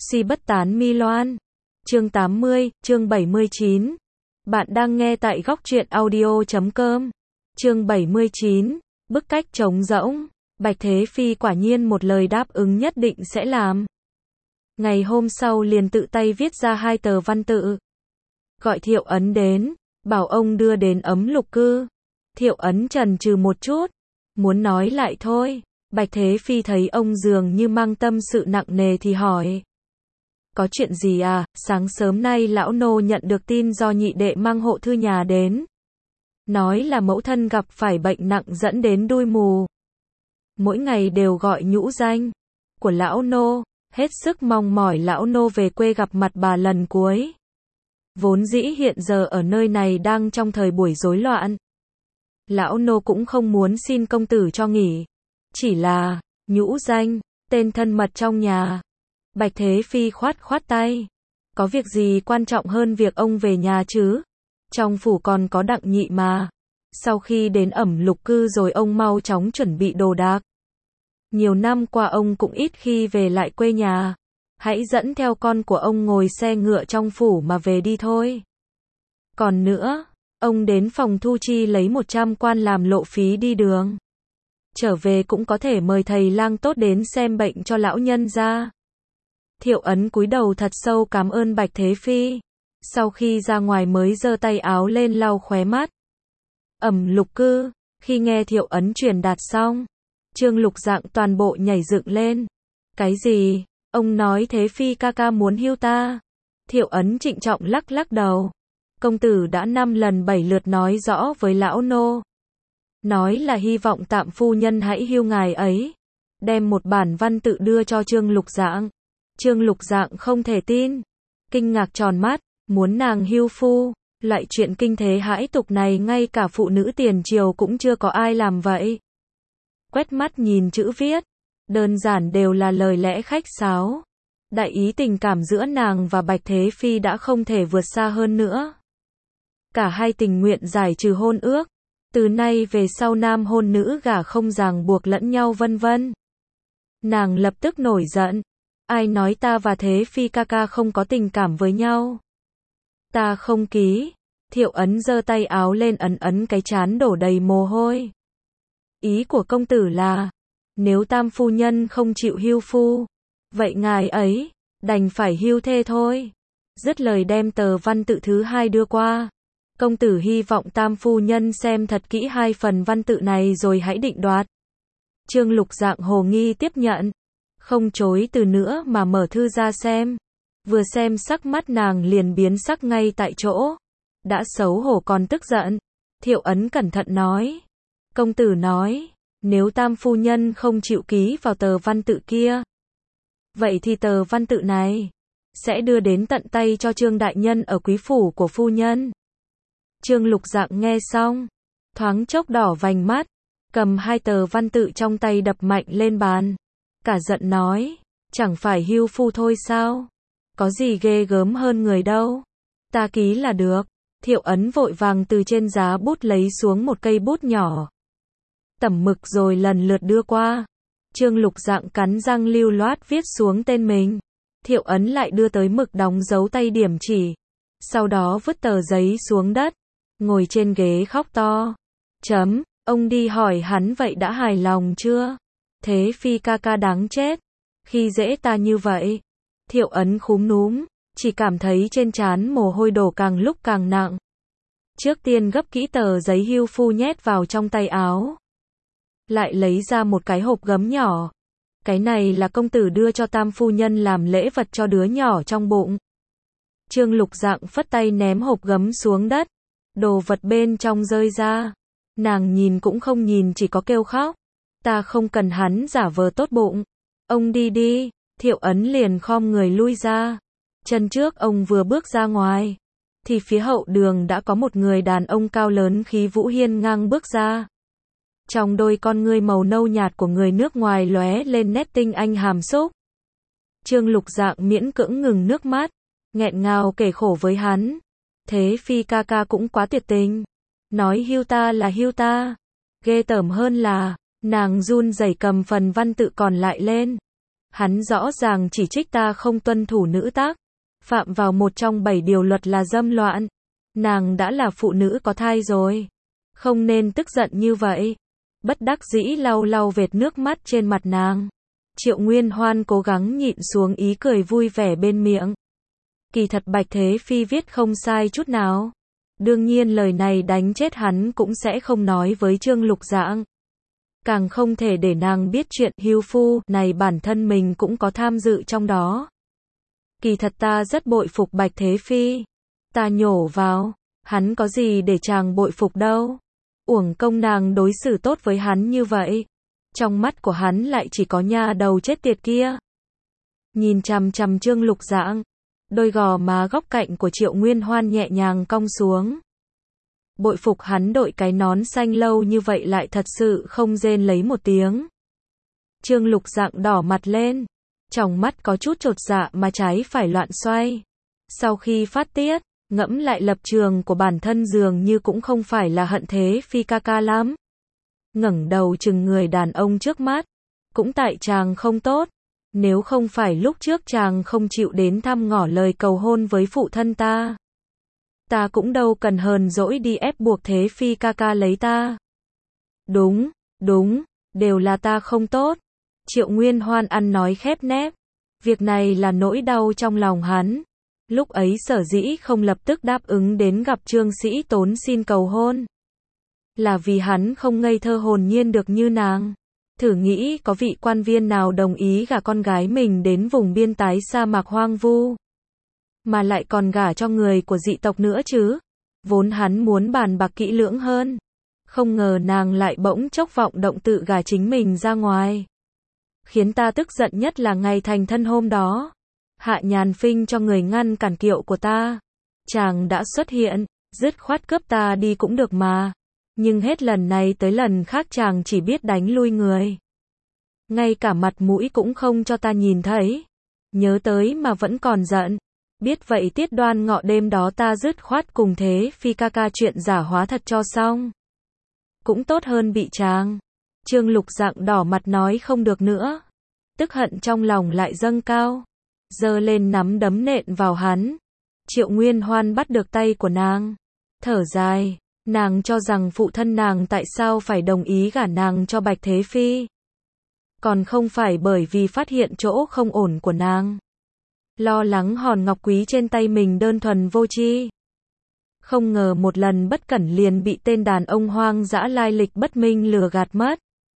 Si bất tán mi loan. Chương 80, chương 79. Bạn đang nghe tại góc truyện audio.com. Chương 79, bức cách trống rỗng. Bạch Thế Phi quả nhiên một lời đáp ứng nhất định sẽ làm. Ngày hôm sau liền tự tay viết ra 2 tờ văn tự. Gọi Thiệu Ấn đến, bảo ông đưa đến ấm lục cư. Thiệu Ấn chần chừ một chút, muốn nói lại thôi. Bạch Thế Phi thấy ông dường như mang tâm sự nặng nề thì hỏi. Có chuyện gì à? Sáng sớm nay lão nô nhận được tin do nhị đệ mang hộ thư nhà đến. Nói là mẫu thân gặp phải bệnh nặng dẫn đến đuôi mù. Mỗi ngày đều gọi nhũ danh của lão nô, hết sức mong mỏi lão nô về quê gặp mặt bà lần cuối. Vốn dĩ hiện giờ ở nơi này đang trong thời buổi rối loạn. Lão nô cũng không muốn xin công tử cho nghỉ. Chỉ là, nhũ danh, tên thân mật trong nhà. Bạch Thế Phi khoát khoát tay. Có việc gì quan trọng hơn việc ông về nhà chứ? Trong phủ còn có Đặng Nhị mà. Sau khi đến ẩm lục cư rồi ông mau chóng chuẩn bị đồ đạc. Nhiều năm qua ông cũng ít khi về lại quê nhà. Hãy dẫn theo con của ông ngồi xe ngựa trong phủ mà về đi thôi. Còn nữa, ông đến phòng thu chi lấy 100 quan làm lộ phí đi đường. Trở về cũng có thể mời thầy lang tốt đến xem bệnh cho lão nhân ra. Thiệu Ấn cúi đầu thật sâu cảm ơn Bạch Thế Phi. Sau khi ra ngoài mới giơ tay áo lên lau khóe mắt. Ẩm lục cư, khi nghe Thiệu Ấn truyền đạt xong, Trương Lục Dạng toàn bộ nhảy dựng lên. Cái gì? Ông nói Thế Phi ca ca muốn hưu ta? Thiệu Ấn trịnh trọng lắc lắc đầu. Công tử đã 5 lần 7 lượt nói rõ với lão nô. Nói là hy vọng tạm phu nhân hãy hưu ngài ấy. Đem một bản văn tự đưa cho Trương Lục Dạng. Trương Lục Dạng không thể tin. Kinh ngạc tròn mắt, muốn nàng hưu phu. Loại chuyện kinh thế hãi tục này ngay cả phụ nữ tiền triều cũng chưa có ai làm vậy. Quét mắt nhìn chữ viết. Đơn giản đều là lời lẽ khách sáo. Đại ý tình cảm giữa nàng và Bạch Thế Phi đã không thể vượt xa hơn nữa. Cả hai tình nguyện giải trừ hôn ước. Từ nay về sau nam hôn nữ gả không ràng buộc lẫn nhau vân vân. Nàng lập tức nổi giận. Ai nói ta và Thế Phi ca ca không có tình cảm với nhau? Ta không ký. Thiệu Ấn giơ tay áo lên ấn ấn cái trán đổ đầy mồ hôi. Ý của công tử là, nếu tam phu nhân không chịu hưu phu, vậy ngài ấy, đành phải hưu thê thôi. Dứt lời đem tờ văn tự thứ 2 đưa qua. Công tử hy vọng tam phu nhân xem thật kỹ 2 phần văn tự này rồi hãy định đoạt. Trương Lục Dạng hồ nghi tiếp nhận. Không chối từ nữa mà mở thư ra xem. Vừa xem sắc mắt nàng liền biến sắc ngay tại chỗ. Đã xấu hổ còn tức giận. Thiệu Ấn cẩn thận nói. Công tử nói, nếu tam phu nhân không chịu ký vào tờ văn tự kia, vậy thì tờ văn tự này sẽ đưa đến tận tay cho Trương đại nhân ở quý phủ của phu nhân. Trương Lục Dạng nghe xong, thoáng chốc đỏ vành mắt, cầm 2 tờ văn tự trong tay đập mạnh lên bàn. Cả giận nói, chẳng phải hưu phu thôi sao? Có gì ghê gớm hơn người đâu. Ta ký là được. Thiệu Ấn vội vàng từ trên giá bút lấy xuống một cây bút nhỏ. Tẩm mực rồi lần lượt đưa qua. Trương Lục Dạng cắn răng lưu loát viết xuống tên mình. Thiệu Ấn lại đưa tới mực đóng dấu tay điểm chỉ. Sau đó vứt tờ giấy xuống đất. Ngồi trên ghế khóc to. Ông đi hỏi hắn vậy đã hài lòng chưa? Thế Phi ca ca đáng chết. Khi dễ ta như vậy. Thiệu Ấn khúm núm. Chỉ cảm thấy trên trán mồ hôi đổ càng lúc càng nặng. Trước tiên gấp kỹ tờ giấy hưu phu nhét vào trong tay áo. Lại lấy ra một cái hộp gấm nhỏ. Cái này là công tử đưa cho tam phu nhân làm lễ vật cho đứa nhỏ trong bụng. Trương Lục Dạng phất tay ném hộp gấm xuống đất. Đồ vật bên trong rơi ra. Nàng nhìn cũng không nhìn chỉ có kêu khóc. Ta không cần hắn giả vờ tốt bụng. Ông đi đi. Thiệu Ấn liền khom người lui ra. Chân trước ông vừa bước ra ngoài, thì phía hậu đường đã có một người đàn ông cao lớn khí vũ hiên ngang bước ra. Trong đôi con ngươi màu nâu nhạt của người nước ngoài lóe lên nét tinh anh hàm xúc. Trương Lục Dạng miễn cưỡng ngừng nước mắt, nghẹn ngào kể khổ với hắn. Thế Phi ca ca cũng quá tuyệt tình. Nói hưu ta là hưu ta. Ghê tởm hơn là, nàng run rẩy cầm phần văn tự còn lại lên. Hắn rõ ràng chỉ trích ta không tuân thủ nữ tác, phạm vào một trong 7 điều luật là dâm loạn. Nàng đã là phụ nữ có thai rồi, không nên tức giận như vậy. Bất đắc dĩ lau lau vệt nước mắt trên mặt nàng. Triệu Nguyên Hoan cố gắng nhịn xuống ý cười vui vẻ bên miệng. Kỳ thật Bạch Thế Phi viết không sai chút nào. Đương nhiên lời này đánh chết hắn cũng sẽ không nói với Trương Lục Dạng. Càng không thể để nàng biết chuyện hưu phu này bản thân mình cũng có tham dự trong đó. Kỳ thật ta rất bội phục Bạch Thế Phi. Ta nhổ vào, hắn có gì để chàng bội phục đâu. Uổng công nàng đối xử tốt với hắn như vậy. Trong mắt của hắn lại chỉ có nha đầu chết tiệt kia. Nhìn chằm chằm Trương Lục Dạng, đôi gò má góc cạnh của Triệu Nguyên Hoan nhẹ nhàng cong xuống. Bội phục hắn đội cái nón xanh lâu như vậy lại thật sự không rên lấy một tiếng. Trương Lục Dạng đỏ mặt lên, tròng mắt có chút chột dạ mà trái phải loạn xoay. Sau khi phát tiết, ngẫm lại lập trường của bản thân dường như cũng không phải là hận Thế Phi ca ca lắm. Ngẩng đầu chừng người đàn ông trước mắt, cũng tại chàng không tốt. Nếu không phải lúc trước chàng không chịu đến thăm ngỏ lời cầu hôn với phụ thân ta, ta cũng đâu cần hờn dỗi đi ép buộc Thế Phi ca ca lấy ta. Đúng, đều là ta không tốt. Triệu Nguyên Hoan ăn nói khép nép. Việc này là nỗi đau trong lòng hắn. Lúc ấy sở dĩ không lập tức đáp ứng đến gặp Trương Sĩ Tốn xin cầu hôn, là vì hắn không ngây thơ hồn nhiên được như nàng. Thử nghĩ có vị quan viên nào đồng ý gả con gái mình đến vùng biên tái sa mạc hoang vu, mà lại còn gả cho người của dị tộc nữa chứ. Vốn hắn muốn bàn bạc kỹ lưỡng hơn, không ngờ nàng lại bỗng chốc vọng động tự gả chính mình ra ngoài. Khiến ta tức giận nhất là ngày thành thân hôm đó, Hạ Nhàn phinh cho người ngăn cản kiệu của ta. Chàng đã xuất hiện, dứt khoát cướp ta đi cũng được mà. Nhưng hết lần này tới lần khác chàng chỉ biết đánh lui người. Ngay cả mặt mũi cũng không cho ta nhìn thấy. Nhớ tới mà vẫn còn giận. Biết vậy Tiết Đoan Ngọ đêm đó ta dứt khoát cùng Thế Phi ca ca chuyện giả hóa thật cho xong. Cũng tốt hơn bị chàng. Trương Lục Dạng đỏ mặt nói không được nữa. Tức hận trong lòng lại dâng cao, giơ lên nắm đấm nện vào hắn. Triệu Nguyên Hoan bắt được tay của nàng, thở dài. Nàng cho rằng phụ thân nàng tại sao phải đồng ý gả nàng cho Bạch Thế Phi. Còn không phải bởi vì phát hiện chỗ không ổn của nàng. Lo lắng hòn ngọc quý trên tay mình đơn thuần vô tri. Không ngờ một lần bất cẩn liền bị tên đàn ông hoang dã lai lịch bất minh lừa gạt mất.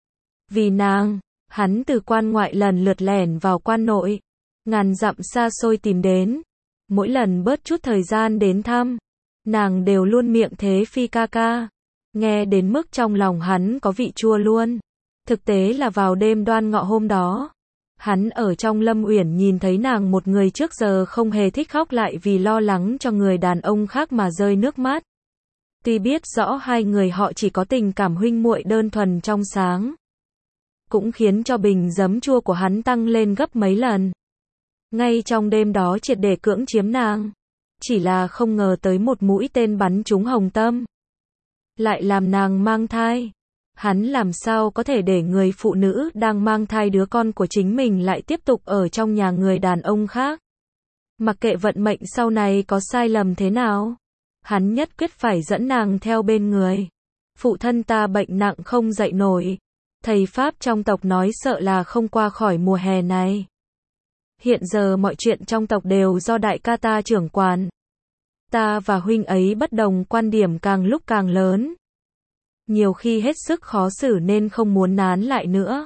Vì nàng, hắn từ quan ngoại lần lượt lẻn vào quan nội. Ngàn dặm xa xôi tìm đến. Mỗi lần bớt chút thời gian đến thăm, nàng đều luôn miệng Thế Phi ca ca. Nghe đến mức trong lòng hắn có vị chua luôn. Thực tế là vào đêm Đoan Ngọ hôm đó, hắn ở trong Lâm Uyển nhìn thấy nàng một người trước giờ không hề thích khóc lại vì lo lắng cho người đàn ông khác mà rơi nước mắt. Tuy biết rõ hai người họ chỉ có tình cảm huynh muội đơn thuần trong sáng, cũng khiến cho bình giấm chua của hắn tăng lên gấp mấy lần. Ngay trong đêm đó triệt để cưỡng chiếm nàng. Chỉ là không ngờ tới một mũi tên bắn trúng hồng tâm, lại làm nàng mang thai. Hắn làm sao có thể để người phụ nữ đang mang thai đứa con của chính mình lại tiếp tục ở trong nhà người đàn ông khác. Mặc kệ vận mệnh sau này có sai lầm thế nào, hắn nhất quyết phải dẫn nàng theo bên người. Phụ thân ta bệnh nặng không dậy nổi. Thầy Pháp trong tộc nói sợ là không qua khỏi mùa hè này. Hiện giờ mọi chuyện trong tộc đều do đại ca ta trưởng quản. Ta và huynh ấy bất đồng quan điểm càng lúc càng lớn. Nhiều khi hết sức khó xử nên không muốn nán lại nữa.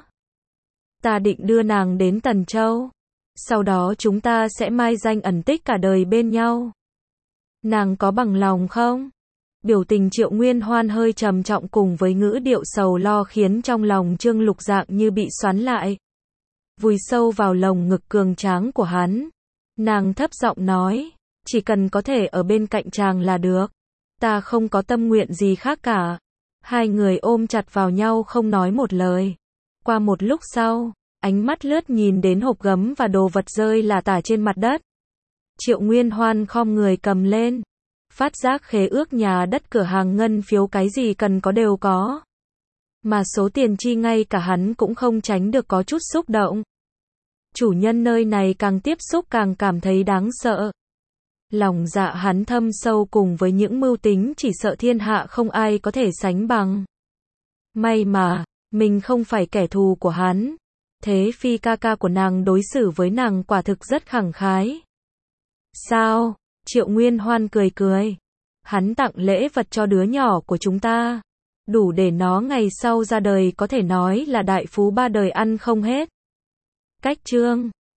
Ta định đưa nàng đến Tần Châu. Sau đó chúng ta sẽ mai danh ẩn tích cả đời bên nhau. Nàng có bằng lòng không? Biểu tình Triệu Nguyên Hoan hơi trầm trọng cùng với ngữ điệu sầu lo khiến trong lòng Trương Lục Dạng như bị xoắn lại. Vùi sâu vào lồng ngực cường tráng của hắn. Nàng thấp giọng nói, chỉ cần có thể ở bên cạnh chàng là được. Ta không có tâm nguyện gì khác cả. Hai người ôm chặt vào nhau không nói một lời. Qua một lúc sau, ánh mắt lướt nhìn đến hộp gấm và đồ vật rơi lả tả trên mặt đất. Triệu Nguyên Hoan khom người cầm lên. Phát giác khế ước nhà đất cửa hàng ngân phiếu cái gì cần có đều có. Mà số tiền chi ngay cả hắn cũng không tránh được có chút xúc động. Chủ nhân nơi này càng tiếp xúc càng cảm thấy đáng sợ. Lòng dạ hắn thâm sâu cùng với những mưu tính chỉ sợ thiên hạ không ai có thể sánh bằng. May mà, mình không phải kẻ thù của hắn. Thế Phi ca ca của nàng đối xử với nàng quả thực rất khẳng khái. Sao? Triệu Nguyên Hoan cười cười. Hắn tặng lễ vật cho đứa nhỏ của chúng ta. Đủ để nó ngày sau ra đời có thể nói là đại phú ba đời ăn không hết. Cách chương